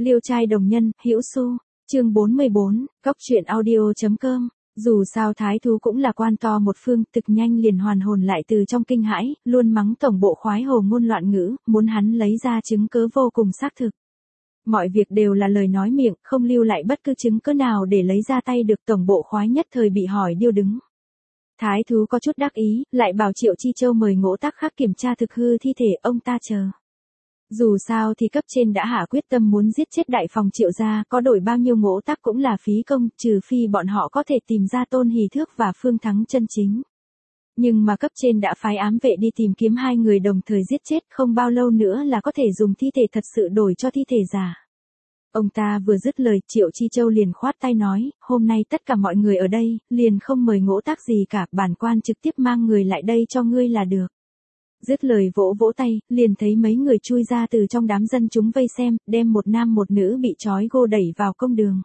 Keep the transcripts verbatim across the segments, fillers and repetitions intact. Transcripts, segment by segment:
Liêu trai đồng nhân, Hữu Xu, chương bốn mươi bốn, cốc truyện audio.com. Dù sao thái thú cũng là quan to một phương, thực nhanh liền hoàn hồn lại từ trong kinh hãi, luôn mắng tổng bộ khoái hồ ngôn loạn ngữ, muốn hắn lấy ra chứng cớ vô cùng xác thực. Mọi việc đều là lời nói miệng, không lưu lại bất cứ chứng cớ nào để lấy ra tay được. Tổng bộ khoái nhất thời bị hỏi điêu đứng. Thái thú có chút đắc ý, lại bảo Triệu Chi Châu mời Ngỗ Tác Khắc kiểm tra thực hư thi thể ông ta chờ. Dù sao thì cấp trên đã hạ quyết tâm muốn giết chết đại phòng Triệu gia, có đổi bao nhiêu Ngỗ Tác cũng là phí công, trừ phi bọn họ có thể tìm ra Tôn Hỷ Thước và Phương Thắng chân chính. Nhưng mà cấp trên đã phái ám vệ đi tìm kiếm hai người đồng thời giết chết, không bao lâu nữa là có thể dùng thi thể thật sự đổi cho thi thể giả. Ông ta vừa dứt lời, Triệu Chi Châu liền khoát tay nói, hôm nay tất cả mọi người ở đây, liền không mời Ngỗ Tác gì cả, bản quan trực tiếp mang người lại đây cho ngươi là được. Dứt lời vỗ vỗ tay, liền thấy mấy người chui ra từ trong đám dân chúng vây xem, đem một nam một nữ bị trói gô đẩy vào công đường.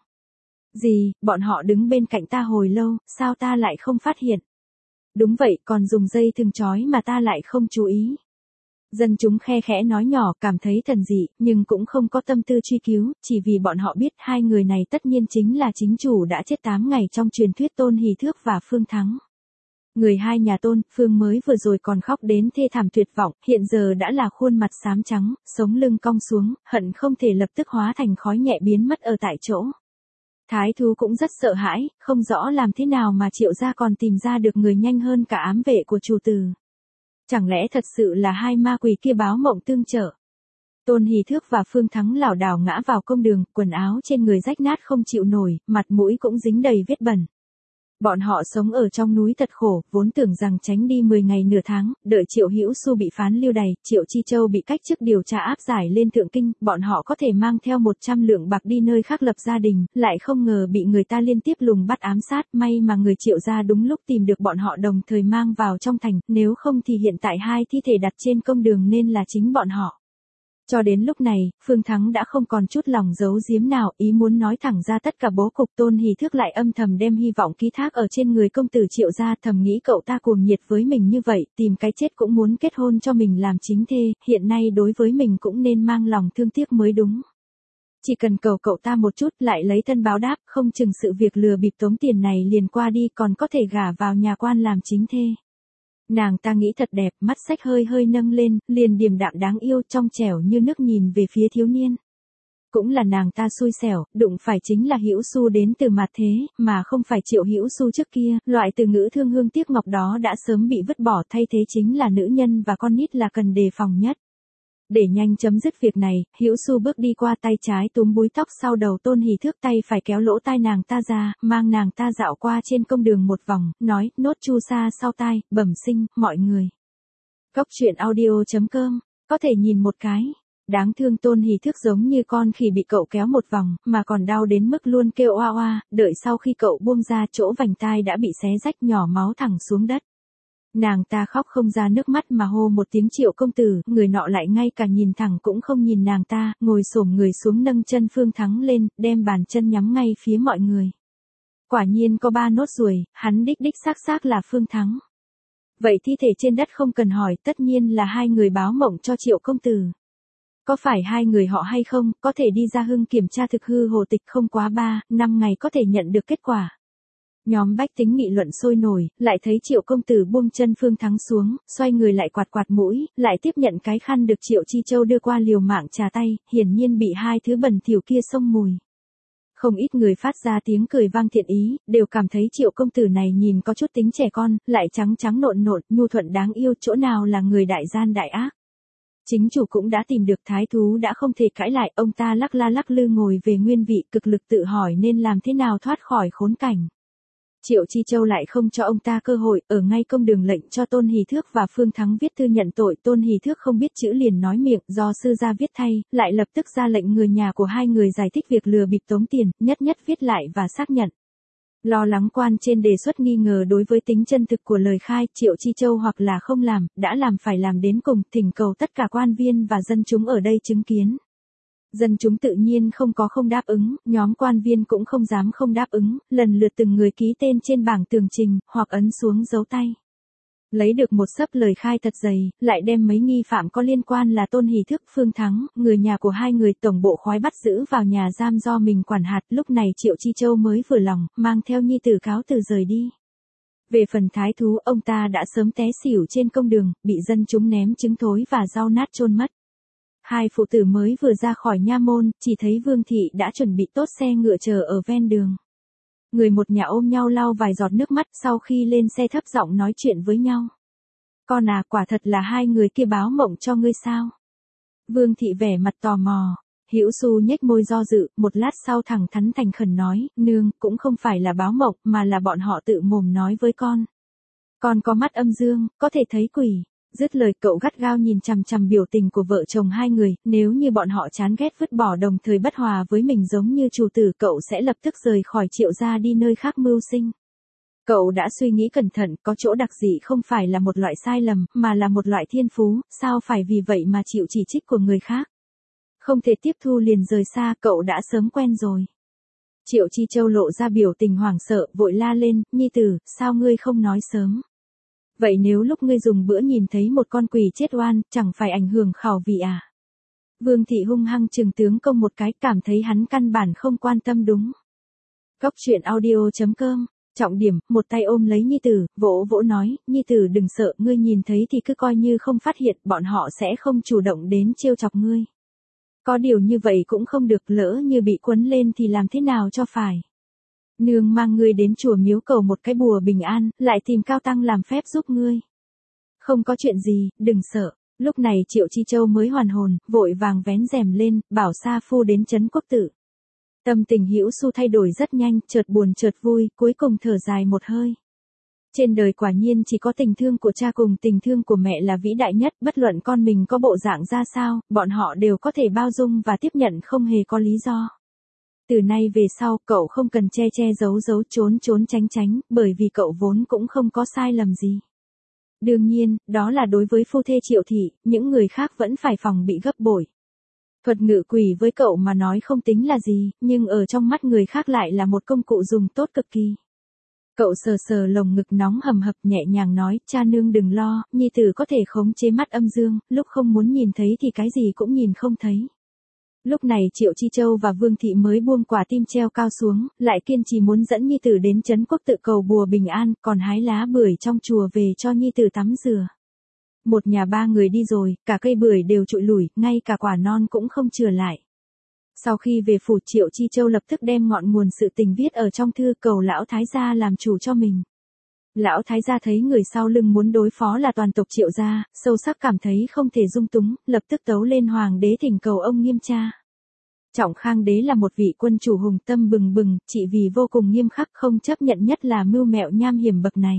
Gì, bọn họ đứng bên cạnh ta hồi lâu, sao ta lại không phát hiện? Đúng vậy, còn dùng dây thừng trói mà ta lại không chú ý. Dân chúng khe khẽ nói nhỏ, cảm thấy thần dị, nhưng cũng không có tâm tư truy cứu, chỉ vì bọn họ biết hai người này tất nhiên chính là chính chủ đã chết tám ngày trong truyền thuyết Tôn Hỷ Thước và Phương Thắng. Người hai nhà Tôn, Phương mới vừa rồi còn khóc đến thê thảm tuyệt vọng, hiện giờ đã là khuôn mặt xám trắng, sống lưng cong xuống, hận không thể lập tức hóa thành khói nhẹ biến mất ở tại chỗ. Thái thú cũng rất sợ hãi, không rõ làm thế nào mà Triệu gia còn tìm ra được người nhanh hơn cả ám vệ của chủ tử. Chẳng lẽ thật sự là hai ma quỷ kia báo mộng tương trợ? Tôn Hỷ Thước và Phương Thắng lảo đảo ngã vào công đường, quần áo trên người rách nát không chịu nổi, mặt mũi cũng dính đầy vết bẩn. Bọn họ sống ở trong núi thật khổ, vốn tưởng rằng tránh đi mười ngày nửa tháng, đợi Triệu Hữu Xu bị phán lưu đày, Triệu Chi Châu bị cách chức điều tra áp giải lên Thượng Kinh, bọn họ có thể mang theo một trăm lượng bạc đi nơi khác lập gia đình, lại không ngờ bị người ta liên tiếp lùng bắt ám sát, may mà người Triệu gia đúng lúc tìm được bọn họ đồng thời mang vào trong thành, nếu không thì hiện tại hai thi thể đặt trên công đường nên là chính bọn họ. Cho đến lúc này, Phương Thắng đã không còn chút lòng giấu giếm nào, ý muốn nói thẳng ra tất cả bố cục. Tôn Hỷ Thước lại âm thầm đem hy vọng ký thác ở trên người công tử Triệu gia, thầm nghĩ cậu ta cuồng nhiệt với mình như vậy, tìm cái chết cũng muốn kết hôn cho mình làm chính thê, hiện nay đối với mình cũng nên mang lòng thương tiếc mới đúng. Chỉ cần cầu cậu ta một chút lại lấy thân báo đáp, không chừng sự việc lừa bịp tống tiền này liền qua đi, còn có thể gả vào nhà quan làm chính thê. Nàng ta nghĩ thật đẹp, mắt xách hơi hơi nâng lên, liền điềm đạm đáng yêu, trong trẻo như nước nhìn về phía thiếu niên. Cũng là nàng ta xui xẻo, đụng phải chính là Hữu Xu đến từ mặt thế, mà không phải Triệu Hữu Xu trước kia, loại từ ngữ thương hương tiếc ngọc đó đã sớm bị vứt bỏ, thay thế chính là nữ nhân và con nít là cần đề phòng nhất. Để nhanh chấm dứt việc này, Hữu Xu bước đi qua, tay trái túm búi tóc sau đầu Tôn Hỷ Thước, tay phải kéo lỗ tai nàng ta ra, mang nàng ta dạo qua trên công đường một vòng, nói, nốt chu sa sau tai, bẩm sinh, mọi người. Cốc truyện audio.com, có thể nhìn một cái. Đáng thương Tôn Hỷ Thước giống như con khỉ bị cậu kéo một vòng, mà còn đau đến mức luôn kêu oa oa, đợi sau khi cậu buông ra chỗ vành tai đã bị xé rách, nhỏ máu thẳng xuống đất. Nàng ta khóc không ra nước mắt mà hô một tiếng Triệu công tử, người nọ lại ngay cả nhìn thẳng cũng không nhìn nàng ta, ngồi xổm người xuống nâng chân Phương Thắng lên, đem bàn chân nhắm ngay phía mọi người. Quả nhiên có ba nốt ruồi, hắn đích đích xác xác là Phương Thắng. Vậy thi thể trên đất không cần hỏi, tất nhiên là hai người báo mộng cho Triệu công tử. Có phải hai người họ hay không, có thể đi ra hưng kiểm tra thực hư hồ tịch, không quá ba, năm ngày có thể nhận được kết quả. Nhóm bách tính nghị luận sôi nổi, lại thấy Triệu công tử buông chân Phương Thắng xuống, xoay người lại quạt quạt mũi, lại tiếp nhận cái khăn được Triệu Chi Châu đưa qua liều mạng trà tay, hiển nhiên bị hai thứ bẩn thỉu kia xông mùi. Không ít người phát ra tiếng cười vang thiện ý, đều cảm thấy Triệu công tử này nhìn có chút tính trẻ con, lại trắng trắng nộn nộn, nhu thuận đáng yêu, chỗ nào là người đại gian đại ác. Chính chủ cũng đã tìm được, thái thú đã không thể cãi lại, ông ta lắc la lắc lư ngồi về nguyên vị, cực lực tự hỏi nên làm thế nào thoát khỏi khốn cảnh. Triệu Chi Châu lại không cho ông ta cơ hội, ở ngay công đường lệnh cho Tôn Hỷ Thước và Phương Thắng viết thư nhận tội. Tôn Hỷ Thước không biết chữ liền nói miệng, do sư gia viết thay, lại lập tức ra lệnh người nhà của hai người giải thích việc lừa bịp tống tiền, nhất nhất viết lại và xác nhận. Lo lắng quan trên đề xuất nghi ngờ đối với tính chân thực của lời khai, Triệu Chi Châu hoặc là không làm, đã làm phải làm đến cùng, thỉnh cầu tất cả quan viên và dân chúng ở đây chứng kiến. Dân chúng tự nhiên không có không đáp ứng, nhóm quan viên cũng không dám không đáp ứng, lần lượt từng người ký tên trên bảng tường trình, hoặc ấn xuống dấu tay. Lấy được một xấp lời khai thật dày, lại đem mấy nghi phạm có liên quan là Tôn Hỷ Thức, Phương Thắng, người nhà của hai người tổng bộ khoái bắt giữ vào nhà giam do mình quản hạt. Lúc này Triệu Chi Châu mới vừa lòng, mang theo nhi tử cáo từ rời đi. Về phần thái thú, ông ta đã sớm té xỉu trên công đường, bị dân chúng ném trứng thối và rau nát chôn mất. Hai phụ tử mới vừa ra khỏi nha môn, chỉ thấy Vương Thị đã chuẩn bị tốt xe ngựa chờ ở ven đường. Người một nhà ôm nhau lau vài giọt nước mắt, sau khi lên xe thấp giọng nói chuyện với nhau. Con à, quả thật là hai người kia báo mộng cho ngươi sao? Vương Thị vẻ mặt tò mò. Hữu Xu nhếch môi do dự, một lát sau thẳng thắn thành khẩn nói, nương, cũng không phải là báo mộng, mà là bọn họ tự mồm nói với con. Con có mắt âm dương, có thể thấy quỷ. Dứt lời cậu gắt gao nhìn chằm chằm biểu tình của vợ chồng hai người, nếu như bọn họ chán ghét vứt bỏ đồng thời bất hòa với mình giống như chủ tử, cậu sẽ lập tức rời khỏi Triệu gia đi nơi khác mưu sinh. Cậu đã suy nghĩ cẩn thận, có chỗ đặc dị không phải là một loại sai lầm, mà là một loại thiên phú, sao phải vì vậy mà chịu chỉ trích của người khác. Không thể tiếp thu liền rời xa, cậu đã sớm quen rồi. Triệu Chi Châu lộ ra biểu tình hoảng sợ, vội la lên, nhi tử, sao ngươi không nói sớm? Vậy nếu lúc ngươi dùng bữa nhìn thấy một con quỷ chết oan, chẳng phải ảnh hưởng khẩu vị à? Vương Thị hung hăng trừng tướng công một cái, cảm thấy hắn căn bản không quan tâm đúng. Góc truyện audio chấm com, trọng điểm, một tay ôm lấy nhi tử, vỗ vỗ nói, nhi tử đừng sợ, ngươi nhìn thấy thì cứ coi như không phát hiện, bọn họ sẽ không chủ động đến trêu chọc ngươi. Có điều như vậy cũng không được, lỡ như bị quấn lên thì làm thế nào cho phải. Nương mang ngươi đến chùa miếu cầu một cái bùa bình an, lại tìm cao tăng làm phép giúp ngươi. Không có chuyện gì, đừng sợ. Lúc này Triệu Chi Châu mới hoàn hồn, vội vàng vén rèm lên, bảo sa phu đến trấn quốc tử. Tâm tình Hữu Xu thay đổi rất nhanh, chợt buồn chợt vui, cuối cùng thở dài một hơi. Trên đời quả nhiên chỉ có tình thương của cha cùng tình thương của mẹ là vĩ đại nhất, bất luận con mình có bộ dạng ra sao, bọn họ đều có thể bao dung và tiếp nhận không hề có lý do. Từ nay về sau, cậu không cần che che giấu giấu trốn trốn tránh tránh, bởi vì cậu vốn cũng không có sai lầm gì. Đương nhiên, đó là đối với phu thê Triệu Thị, những người khác vẫn phải phòng bị gấp bội. Thuật ngự quỷ với cậu mà nói không tính là gì, nhưng ở trong mắt người khác lại là một công cụ dùng tốt cực kỳ. Cậu sờ sờ lồng ngực nóng hầm hập nhẹ nhàng nói, cha nương đừng lo, nhi tử có thể khống chế mắt âm dương, lúc không muốn nhìn thấy thì cái gì cũng nhìn không thấy. Lúc này Triệu Chi Châu và Vương Thị mới buông quả tim treo cao xuống, lại kiên trì muốn dẫn nhi tử đến trấn quốc tự cầu bùa bình an, còn hái lá bưởi trong chùa về cho nhi tử tắm rửa. Một nhà ba người đi rồi, cả cây bưởi đều trụi lủi, ngay cả quả non cũng không chừa lại. Sau khi về phủ, Triệu Chi Châu lập tức đem ngọn nguồn sự tình viết ở trong thư cầu lão thái gia làm chủ cho mình. Lão thái gia thấy người sau lưng muốn đối phó là toàn tộc Triệu gia, sâu sắc cảm thấy không thể dung túng, lập tức tấu lên hoàng đế thỉnh cầu ông nghiêm tra. Trọng Khang đế là một vị quân chủ hùng tâm bừng bừng, chỉ vì vô cùng nghiêm khắc không chấp nhận nhất là mưu mẹo nham hiểm bậc này.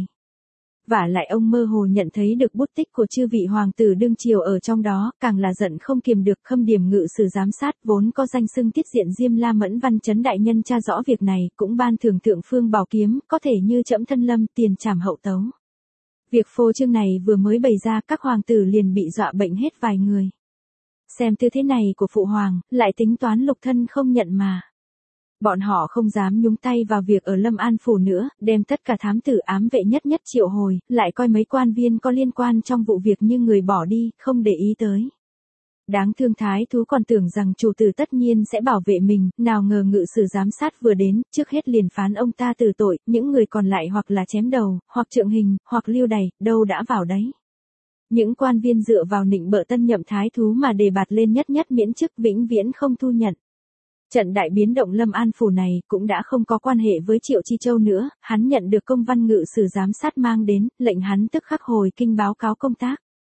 Vả lại ông mơ hồ nhận thấy được bút tích của chư vị hoàng tử đương triều ở trong đó, càng là giận không kiềm được. Khâm điểm ngự sử giám sát vốn có danh xưng tiết diện Diêm La Mẫn Văn Chấn đại nhân tra rõ việc này, cũng ban thưởng thượng phương bảo kiếm, có thể như trẫm thân lâm tiền trảm hậu tấu. Việc phô trương này vừa mới bày ra, các hoàng tử liền bị dọa bệnh hết vài người. Xem tư thế này của phụ hoàng, lại tính toán lục thân không nhận mà. Bọn họ không dám nhúng tay vào việc ở Lâm An phủ nữa, đem tất cả thám tử ám vệ nhất nhất triệu hồi, lại coi mấy quan viên có liên quan trong vụ việc như người bỏ đi, không để ý tới. Đáng thương thái thú còn tưởng rằng chủ tử tất nhiên sẽ bảo vệ mình, nào ngờ ngự sử giám sát vừa đến, trước hết liền phán ông ta tử tội, những người còn lại hoặc là chém đầu, hoặc trượng hình, hoặc lưu đày, đâu đã vào đấy. Những quan viên dựa vào nịnh bợ tân nhậm thái thú mà đề bạt lên nhất nhất miễn chức, vĩnh viễn không thu nhận. Trận đại biến động Lâm An phủ này cũng đã không có quan hệ với Triệu Chi Châu nữa, hắn nhận được công văn ngự sử giám sát mang đến, lệnh hắn tức khắc hồi kinh báo cáo công tác.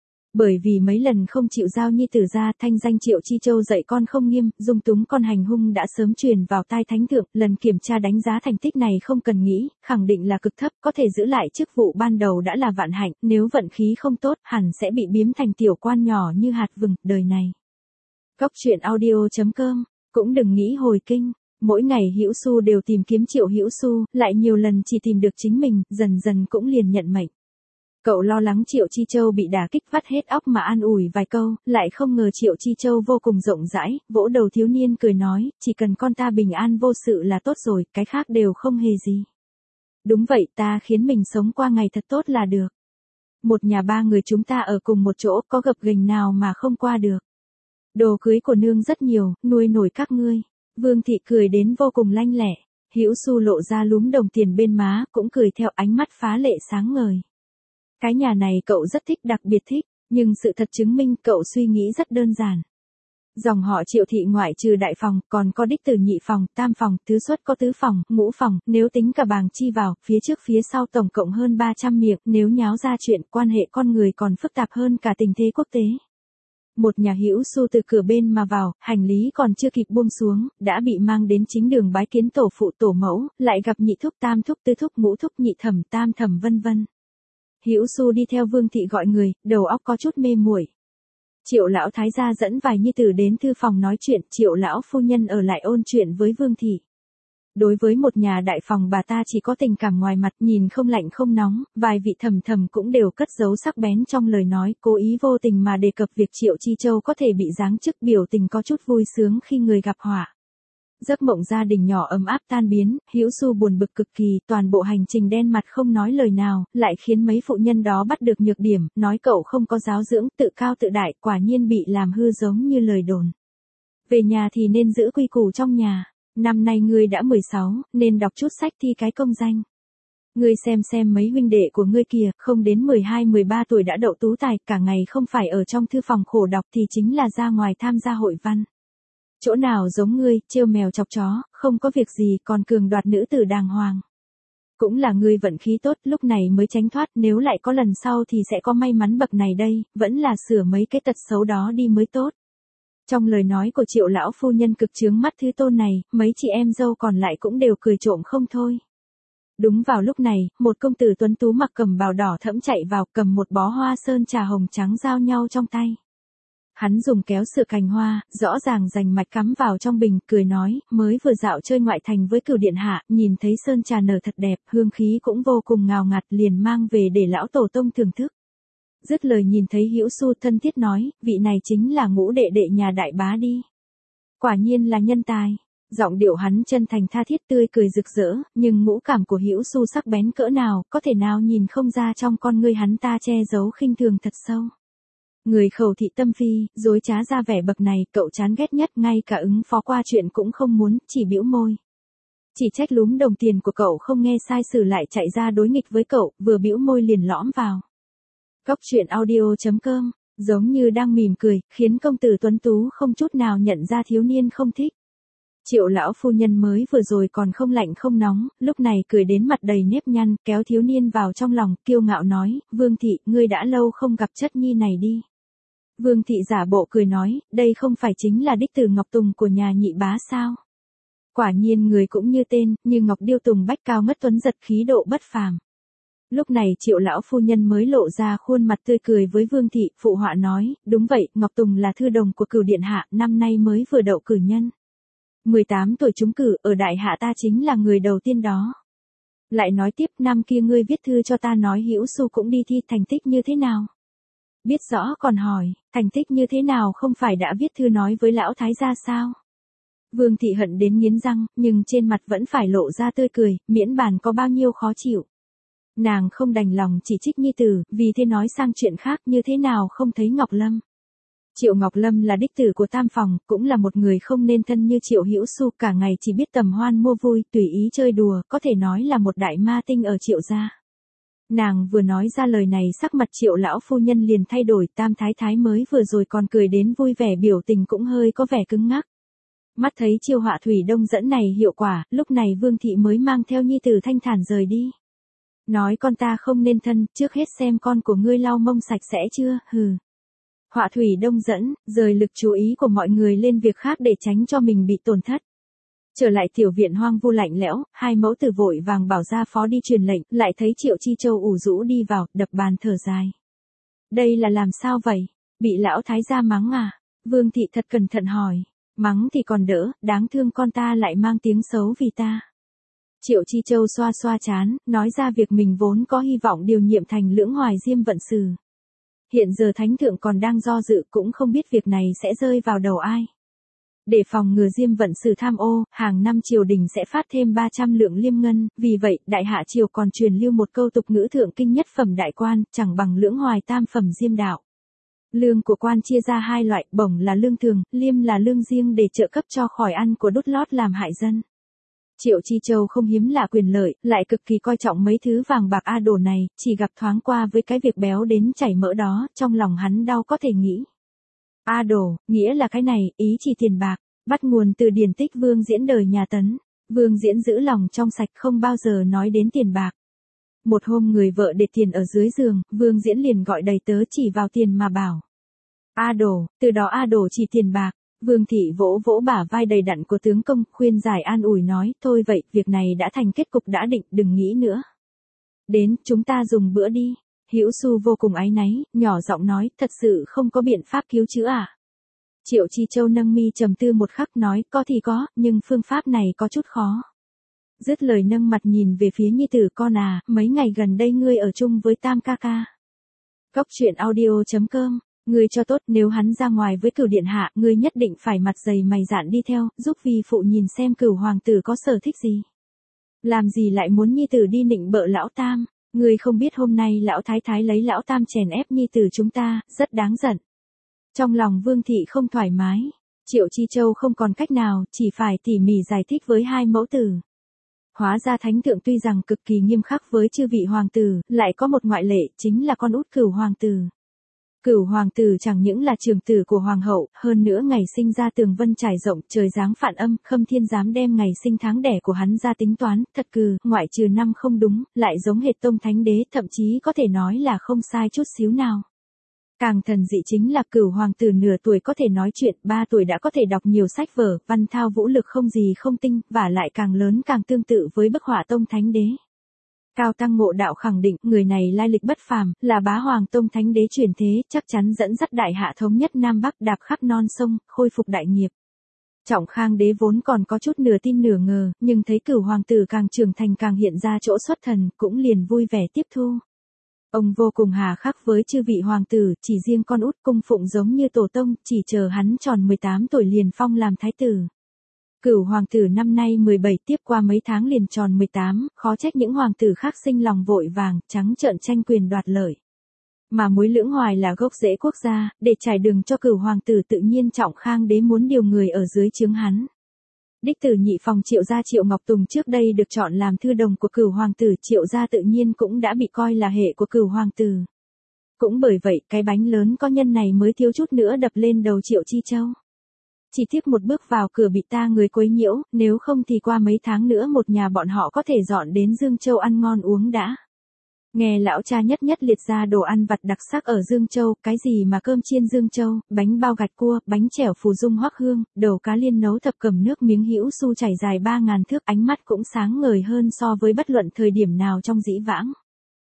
Bởi vì mấy lần không chịu giao nhi tử ra, thanh danh Triệu Chi Châu dạy con không nghiêm, dung túng con hành hung đã sớm truyền vào tai thánh thượng, lần kiểm tra đánh giá thành tích này không cần nghĩ, khẳng định là cực thấp, có thể giữ lại chức vụ ban đầu đã là vạn hạnh, nếu vận khí không tốt, hẳn sẽ bị biếm thành tiểu quan nhỏ như hạt vừng, đời này. Góc truyện audio chấm com, cũng đừng nghĩ hồi kinh, mỗi ngày Hữu Xu đều tìm kiếm Triệu Hữu Xu, lại nhiều lần chỉ tìm được chính mình, dần dần cũng liền nhận mệnh. Cậu lo lắng Triệu Chi Châu bị đả kích vắt hết óc mà an ủi vài câu, lại không ngờ Triệu Chi Châu vô cùng rộng rãi, vỗ đầu thiếu niên cười nói, chỉ cần con ta bình an vô sự là tốt rồi, cái khác đều không hề gì. Đúng vậy, ta khiến mình sống qua ngày thật tốt là được. Một nhà ba người chúng ta ở cùng một chỗ, có gập ghềnh nào mà không qua được. Đồ cưới của nương rất nhiều, nuôi nổi các ngươi. Vương thị cười đến vô cùng lanh lẹ. Hữu Xu lộ ra lúm đồng tiền bên má, cũng cười theo ánh mắt phá lệ sáng ngời. Cái nhà này cậu rất thích, đặc biệt thích, nhưng sự thật chứng minh cậu suy nghĩ rất đơn giản. Dòng họ Triệu thị ngoại trừ đại phòng, còn có đích tử nhị phòng, tam phòng, tứ xuất có tứ phòng, ngũ phòng, nếu tính cả bàng chi vào, phía trước phía sau tổng cộng hơn ba trăm miệng, nếu nháo ra chuyện quan hệ con người còn phức tạp hơn cả tình thế quốc tế. Một nhà Hữu Xu từ cửa bên mà vào, hành lý còn chưa kịp buông xuống, đã bị mang đến chính đường bái kiến tổ phụ tổ mẫu, lại gặp nhị thúc tam thúc tứ thúc ngũ thúc nhị thẩm tam thẩm vân vân. Hữu Xu đi theo Vương thị gọi người, đầu óc có chút mê muội. Triệu lão thái gia dẫn vài nhi tử đến thư phòng nói chuyện, Triệu lão phu nhân ở lại ôn chuyện với Vương thị. Đối với một nhà đại phòng bà ta chỉ có tình cảm ngoài mặt, nhìn không lạnh không nóng, vài vị thầm thầm cũng đều cất giấu sắc bén trong lời nói, cố ý vô tình mà đề cập việc Triệu Chi Châu có thể bị giáng chức, biểu tình có chút vui sướng khi người gặp họa. Giấc mộng gia đình nhỏ ấm áp tan biến, Hữu Xu buồn bực cực kỳ, toàn bộ hành trình đen mặt không nói lời nào, lại khiến mấy phụ nhân đó bắt được nhược điểm, nói cậu không có giáo dưỡng, tự cao tự đại, quả nhiên bị làm hư giống như lời đồn. Về nhà thì nên giữ quy củ trong nhà. Năm nay ngươi đã mười sáu, nên đọc chút sách thi cái công danh. Ngươi xem xem mấy huynh đệ của ngươi kìa, không đến mười hai mười ba tuổi đã đậu tú tài, cả ngày không phải ở trong thư phòng khổ đọc thì chính là ra ngoài tham gia hội văn. Chỗ nào giống ngươi, trêu mèo chọc chó, không có việc gì còn cường đoạt nữ tử đàng hoàng. Cũng là ngươi vận khí tốt, lúc này mới tránh thoát, nếu lại có lần sau thì sẽ có may mắn bậc này đây, vẫn là sửa mấy cái tật xấu đó đi mới tốt. Trong lời nói của Triệu lão phu nhân cực chướng mắt thứ tôn này, mấy chị em dâu còn lại cũng đều cười trộm không thôi. Đúng vào lúc này, một công tử tuấn tú mặc cẩm bào đỏ thẫm chạy vào, cầm một bó hoa sơn trà hồng trắng giao nhau trong tay. Hắn dùng kéo sửa cành hoa, rõ ràng rành mạch cắm vào trong bình, cười nói, mới vừa dạo chơi ngoại thành với Cửu điện hạ, nhìn thấy sơn trà nở thật đẹp, hương khí cũng vô cùng ngào ngạt, liền mang về để lão tổ tông thưởng thức. Dứt lời nhìn thấy Hữu Xu thân thiết nói, vị này chính là ngũ đệ đệ nhà đại bá đi. Quả nhiên là nhân tài. Giọng điệu hắn chân thành tha thiết, tươi cười rực rỡ, nhưng ngũ cảm của Hữu Xu sắc bén cỡ nào, có thể nào nhìn không ra trong con ngươi hắn ta che giấu khinh thường thật sâu. Người khẩu thị tâm phi, dối trá ra vẻ bậc này, cậu chán ghét nhất, ngay cả ứng phó qua chuyện cũng không muốn, chỉ bĩu môi. Chỉ trách lúm đồng tiền của cậu không nghe sai sử lại chạy ra đối nghịch với cậu, vừa bĩu môi liền lõm vào. Góc truyện audio chấm com, giống như đang mỉm cười, khiến công tử tuấn tú không chút nào nhận ra thiếu niên không thích. Triệu lão phu nhân mới vừa rồi còn không lạnh không nóng, lúc này cười đến mặt đầy nếp nhăn, kéo thiếu niên vào trong lòng, kiêu ngạo nói, Vương thị, ngươi đã lâu không gặp chất nhi này đi. Vương thị giả bộ cười nói, đây không phải chính là đích tử Ngọc Tùng của nhà nhị bá sao? Quả nhiên người cũng như tên, như Ngọc Điêu Tùng bách cao ngất tuấn giật, khí độ bất phàm. Lúc này Triệu lão phu nhân mới lộ ra khuôn mặt tươi cười với Vương thị, phụ họa nói, đúng vậy, Ngọc Tùng là thư đồng của Cửu điện hạ, năm nay mới vừa đậu cử nhân. mười tám tuổi trúng cử, ở đại hạ ta chính là người đầu tiên đó. Lại nói tiếp, năm kia ngươi viết thư cho ta nói Hữu Xu cũng đi thi, thành tích như thế nào? Biết rõ còn hỏi, thành tích như thế nào không phải đã viết thư nói với lão thái gia sao? Vương thị hận đến nghiến răng, nhưng trên mặt vẫn phải lộ ra tươi cười, miễn bàn có bao nhiêu khó chịu. Nàng không đành lòng chỉ trích nhi tử, vì thế nói sang chuyện khác, như thế nào không thấy Ngọc Lâm. Triệu Ngọc Lâm là đích tử của tam phòng, cũng là một người không nên thân như Triệu Hữu Xu, cả ngày chỉ biết tầm hoan mua vui, tùy ý chơi đùa, có thể nói là một đại ma tinh ở Triệu gia. Nàng vừa nói ra lời này, sắc mặt Triệu lão phu nhân liền thay đổi, tam thái thái mới vừa rồi còn cười đến vui vẻ, biểu tình cũng hơi có vẻ cứng ngắc. Mắt thấy chiêu họa thủy đông dẫn này hiệu quả, lúc này Vương thị mới mang theo nhi tử thanh thản rời đi. Nói con ta không nên thân, trước hết xem con của ngươi lau mông sạch sẽ chưa, hừ. Họa thủy đông dẫn, rời lực chú ý của mọi người lên việc khác để tránh cho mình bị tổn thất. Trở lại tiểu viện hoang vu lạnh lẽo, hai mẫu tử vội vàng bảo gia phó đi truyền lệnh, lại thấy Triệu Chi Châu ủ rũ đi vào, đập bàn thở dài. Đây là làm sao vậy? Bị lão thái gia mắng à? Vương thị thật cẩn thận hỏi. Mắng thì còn đỡ, đáng thương con ta lại mang tiếng xấu vì ta. Triệu Chi Châu xoa xoa chán, nói ra việc mình vốn có hy vọng điều nhiệm thành Lưỡng Hoài Diêm vận sử. Hiện giờ thánh thượng còn đang do dự, cũng không biết việc này sẽ rơi vào đầu ai. Để phòng ngừa Diêm vận sử tham ô, hàng năm triều đình sẽ phát thêm ba trăm lượng liêm ngân, vì vậy, đại hạ triều còn truyền lưu một câu tục ngữ thượng kinh nhất phẩm đại quan, chẳng bằng lưỡng hoài tam phẩm diêm đạo. Lương của quan chia ra hai loại, bổng là lương thường, liêm là lương riêng để trợ cấp cho khỏi ăn của đốt lót làm hại dân. Triệu Chi Châu không hiếm lạ quyền lợi, lại cực kỳ coi trọng mấy thứ vàng bạc a đồ này, chỉ gặp thoáng qua với cái việc béo đến chảy mỡ đó, trong lòng hắn đau có thể nghĩ. A đồ, nghĩa là cái này, ý chỉ tiền bạc, bắt nguồn từ điển tích Vương Diễn đời nhà Tấn. Vương Diễn giữ lòng trong sạch không bao giờ nói đến tiền bạc. Một hôm người vợ để tiền ở dưới giường, Vương Diễn liền gọi đầy tớ chỉ vào tiền mà bảo. A đồ, từ đó A đồ chỉ tiền bạc. Vương Thị vỗ vỗ bả vai đầy đặn của tướng công, khuyên giải an ủi nói, thôi vậy, việc này đã thành kết cục đã định, đừng nghĩ nữa. Đến, chúng ta dùng bữa đi. Hữu Xu vô cùng áy náy, nhỏ giọng nói, thật sự không có biện pháp cứu chữa à? Triệu Chi Châu nâng mi trầm tư một khắc nói, có thì có, nhưng phương pháp này có chút khó. Dứt lời nâng mặt nhìn về phía nhi tử con à, mấy ngày gần đây ngươi ở chung với Tam ca ca. Cốc truyện audio chấm com, ngươi cho tốt, nếu hắn ra ngoài với Cửu điện hạ, ngươi nhất định phải mặt dày mày dạn đi theo, giúp vi phụ nhìn xem Cửu hoàng tử có sở thích gì. Làm gì lại muốn nhi tử đi nịnh bợ lão Tam, ngươi không biết hôm nay lão thái thái lấy lão Tam chèn ép nhi tử chúng ta, rất đáng giận. Trong lòng Vương Thị không thoải mái, Triệu Chi Châu không còn cách nào, chỉ phải tỉ mỉ giải thích với hai mẫu tử. Hóa ra thánh thượng tuy rằng cực kỳ nghiêm khắc với chư vị hoàng tử, lại có một ngoại lệ, chính là con út Cửu hoàng tử. Cửu hoàng tử chẳng những là trưởng tử của hoàng hậu, hơn nữa ngày sinh ra tường vân trải rộng, trời giáng phản âm, Khâm Thiên dám đem ngày sinh tháng đẻ của hắn ra tính toán, thật cừ, ngoại trừ năm không đúng, lại giống hệt Tông Thánh Đế, thậm chí có thể nói là không sai chút xíu nào. Càng thần dị chính là Cửu hoàng tử nửa tuổi có thể nói chuyện, ba tuổi đã có thể đọc nhiều sách vở, văn thao vũ lực không gì không tinh, và lại càng lớn càng tương tự với bức họa Tông Thánh Đế. Cao Tăng Ngộ Đạo khẳng định, người này lai lịch bất phàm, là bá hoàng Tông Thánh Đế truyền thế, chắc chắn dẫn dắt đại hạ thống nhất Nam Bắc, đạp khắp non sông, khôi phục đại nghiệp. Trọng Khang Đế vốn còn có chút nửa tin nửa ngờ, nhưng thấy Cửu hoàng tử càng trưởng thành càng hiện ra chỗ xuất thần, cũng liền vui vẻ tiếp thu. Ông vô cùng hà khắc với chư vị hoàng tử, chỉ riêng con út cung phụng giống như tổ tông, chỉ chờ hắn tròn mười tám tuổi liền phong làm thái tử. Cửu hoàng tử năm nay mười bảy, tiếp qua mấy tháng liền tròn mười tám, khó trách những hoàng tử khác sinh lòng vội vàng, trắng trợn tranh quyền đoạt lợi. Mà mối lưỡng hoài là gốc rễ quốc gia, để trải đường cho Cửu hoàng tử tự nhiên Trọng Khang Đế muốn điều người ở dưới trướng hắn. Đích tử nhị phòng Triệu gia Triệu Ngọc Tùng trước đây được chọn làm thư đồng của Cửu hoàng tử, Triệu gia tự nhiên cũng đã bị coi là hệ của Cửu hoàng tử. Cũng bởi vậy, cái bánh lớn có nhân này mới thiếu chút nữa đập lên đầu Triệu Chi Châu. Chỉ tiếc một bước vào cửa bị ta người quấy nhiễu, nếu không thì qua mấy tháng nữa một nhà bọn họ có thể dọn đến Dương Châu ăn ngon uống đã. Nghe lão cha nhất nhất liệt ra đồ ăn vặt đặc sắc ở Dương Châu, cái gì mà cơm chiên Dương Châu, bánh bao gạch cua, bánh chẻo phù dung hoắc hương, đầu cá liên nấu thập cẩm nước miếng Hữu Xu chảy dài ba ngàn thước, ánh mắt cũng sáng ngời hơn so với bất luận thời điểm nào trong dĩ vãng.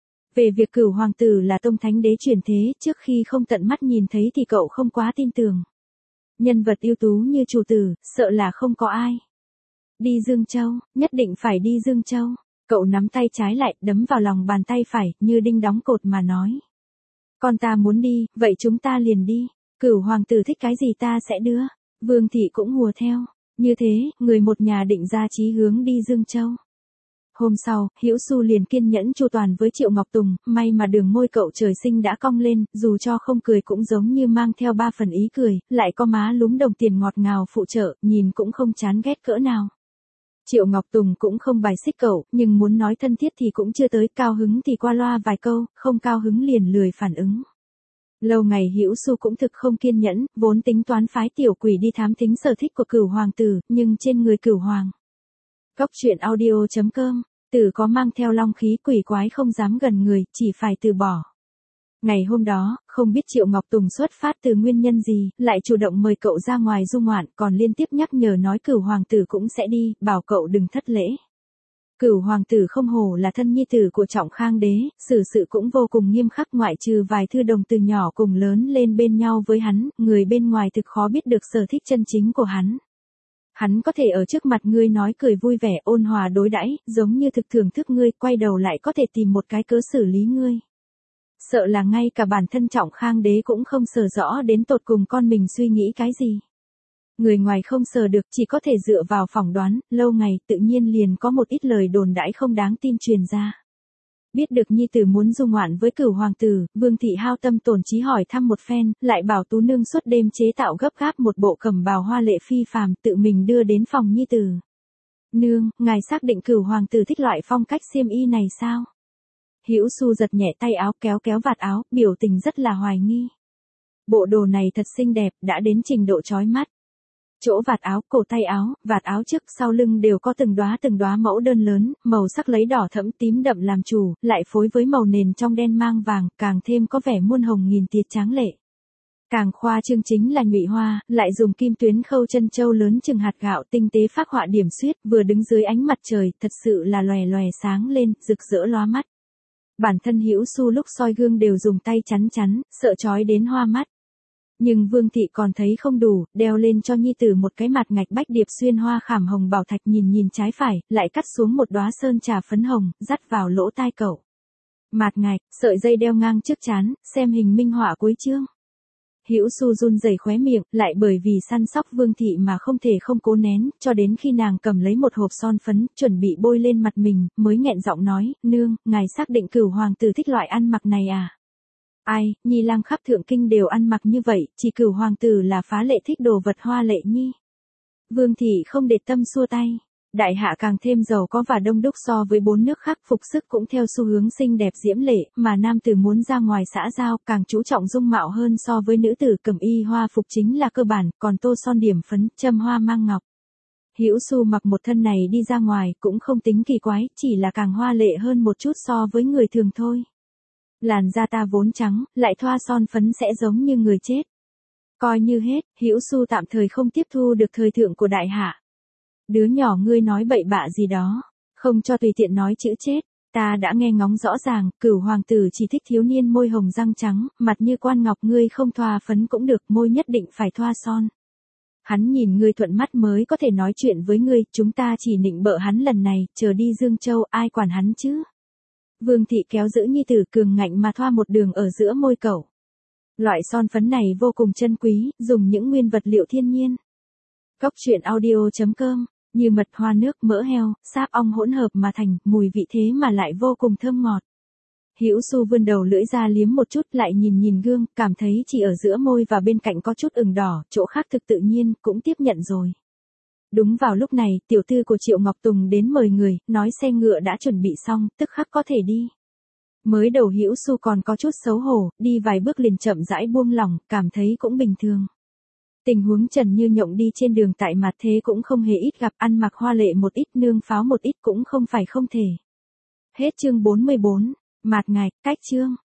Về việc Cửu hoàng tử là Tông Thánh Đế truyền thế, trước khi không tận mắt nhìn thấy thì cậu không quá tin tưởng. Nhân vật ưu tú như chủ tử, sợ là không có ai. Đi Dương Châu, nhất định phải đi Dương Châu. Cậu nắm tay trái lại, đấm vào lòng bàn tay phải, như đinh đóng cột mà nói. Con ta muốn đi, vậy chúng ta liền đi. Cửu hoàng tử thích cái gì ta sẽ đưa. Vương Thị cũng hùa theo. Như thế, người một nhà định ra chí hướng đi Dương Châu. Hôm sau, Hữu Xu liền kiên nhẫn chu toàn với Triệu Ngọc Tùng, may mà đường môi cậu trời sinh đã cong lên, dù cho không cười cũng giống như mang theo ba phần ý cười, lại có má lúm đồng tiền ngọt ngào phụ trợ, nhìn cũng không chán ghét cỡ nào. Triệu Ngọc Tùng cũng không bài xích cậu, nhưng muốn nói thân thiết thì cũng chưa tới, cao hứng thì qua loa vài câu, không cao hứng liền lười phản ứng. Lâu ngày Hữu Xu cũng thực không kiên nhẫn, vốn tính toán phái tiểu quỷ đi thám thính sở thích của Cửu hoàng tử, nhưng trên người Cửu hoàng. Cốc truyện audio chấm com, tử có mang theo long khí quỷ quái không dám gần người, chỉ phải từ bỏ. Ngày hôm đó, không biết Triệu Ngọc Tùng xuất phát từ nguyên nhân gì, lại chủ động mời cậu ra ngoài du ngoạn, còn liên tiếp nhắc nhở nói Cửu hoàng tử cũng sẽ đi, bảo cậu đừng thất lễ. Cửu hoàng tử không hổ là thân nhi tử của Trọng Khang Đế, xử sự cũng vô cùng nghiêm khắc, ngoại trừ vài thư đồng từ nhỏ cùng lớn lên bên nhau với hắn, người bên ngoài thực khó biết được sở thích chân chính của hắn. Hắn có thể ở trước mặt ngươi nói cười vui vẻ, ôn hòa đối đãi, giống như thực thưởng thức ngươi, quay đầu lại có thể tìm một cái cớ xử lý ngươi. Sợ là ngay cả bản thân Trọng Khang Đế cũng không sở rõ đến tột cùng con mình suy nghĩ cái gì. Người ngoài không sờ được, chỉ có thể dựa vào phỏng đoán, lâu ngày tự nhiên liền có một ít lời đồn đãi không đáng tin truyền ra. Biết được nhi tử muốn du ngoạn với Cửu hoàng tử, Vương thị hao tâm tổn trí hỏi thăm một phen, lại bảo tú nương suốt đêm chế tạo gấp gáp một bộ cẩm bào hoa lệ phi phàm, tự mình đưa đến phòng nhi tử. Nương, ngài xác định Cửu hoàng tử thích loại phong cách xiêm y này sao? Hữu Xu giật nhẹ tay áo, kéo kéo vạt áo, biểu tình rất là hoài nghi. Bộ đồ này thật xinh đẹp, đã đến trình độ chói mắt. Chỗ vạt áo, cổ tay áo, vạt áo trước sau lưng đều có từng đóa từng đóa mẫu đơn lớn, màu sắc lấy đỏ thẫm tím đậm làm chủ, lại phối với màu nền trong đen mang vàng, càng thêm có vẻ muôn hồng nghìn tía tráng lệ. Càng khoa trương chính là nhụy hoa, lại dùng kim tuyến khâu chân châu lớn chừng hạt gạo tinh tế phác họa điểm xuyết, vừa đứng dưới ánh mặt trời, thật sự là lòe lòe sáng lên, rực rỡ lóa mắt. Bản thân Hữu Xu lúc soi gương đều dùng tay chắn chắn, sợ chói đến hoa mắt. Nhưng Vương thị còn thấy không đủ, đeo lên cho nhi tử một cái mặt ngạch bách điệp xuyên hoa khảm hồng bảo thạch, nhìn nhìn trái phải, lại cắt xuống một đóa sơn trà phấn hồng, dắt vào lỗ tai cậu. Mạt ngạch, sợi dây đeo ngang trước trán, xem hình minh họa cuối chương. Hữu Xu run rẩy khóe miệng, lại bởi vì săn sóc Vương thị mà không thể không cố nén, cho đến khi nàng cầm lấy một hộp son phấn, chuẩn bị bôi lên mặt mình, mới nghẹn giọng nói, nương, ngài xác định Cửu hoàng tử thích loại ăn mặc này à? Ai, nhi lang khắp thượng kinh đều ăn mặc như vậy, chỉ Cửu hoàng tử là phá lệ thích đồ vật hoa lệ nhi. Vương thị không để tâm xua tay. Đại hạ càng thêm giàu có và đông đúc so với bốn nước khác, phục sức cũng theo xu hướng xinh đẹp diễm lệ, mà nam tử muốn ra ngoài xã giao càng chú trọng dung mạo hơn so với nữ tử, cẩm y hoa phục chính là cơ bản, còn tô son điểm phấn, châm hoa mang ngọc. Hữu Xu mặc một thân này đi ra ngoài cũng không tính kỳ quái, chỉ là càng hoa lệ hơn một chút so với người thường thôi. Làn da ta vốn trắng, lại thoa son phấn sẽ giống như người chết. Coi như hết, Hữu Xu tạm thời không tiếp thu được thời thượng của đại hạ. Đứa nhỏ ngươi nói bậy bạ gì đó, không cho tùy tiện nói chữ chết, ta đã nghe ngóng rõ ràng, Cửu hoàng tử chỉ thích thiếu niên môi hồng răng trắng, mặt như quan ngọc, ngươi không thoa phấn cũng được, môi nhất định phải thoa son. Hắn nhìn ngươi thuận mắt mới có thể nói chuyện với ngươi, chúng ta chỉ nịnh bợ hắn lần này, chờ đi Dương Châu ai quản hắn chứ. Vương thị kéo giữ nhi tử cường ngạnh mà thoa một đường ở giữa môi cậu. Loại son phấn này vô cùng chân quý, dùng những nguyên vật liệu thiên nhiên. Cóc truyện audio chấm com, như mật hoa nước, mỡ heo, sáp ong hỗn hợp mà thành, mùi vị thế mà lại vô cùng thơm ngọt. Hữu Xu vươn đầu lưỡi ra liếm một chút, lại nhìn nhìn gương, cảm thấy chỉ ở giữa môi và bên cạnh có chút ửng đỏ, chỗ khác thực tự nhiên, cũng tiếp nhận rồi. Đúng vào lúc này, tiểu thư của Triệu Ngọc Tùng đến mời người, nói xe ngựa đã chuẩn bị xong, tức khắc có thể đi. Mới đầu Hữu Xu còn có chút xấu hổ, đi vài bước liền chậm rãi buông lỏng, cảm thấy cũng bình thường. Tình huống Trần Như Nhộng đi trên đường tại mặt thế cũng không hề ít gặp, ăn mặc hoa lệ một ít, nương pháo một ít cũng không phải không thể. Hết chương bốn mươi bốn, mạt ngạch, cách chương.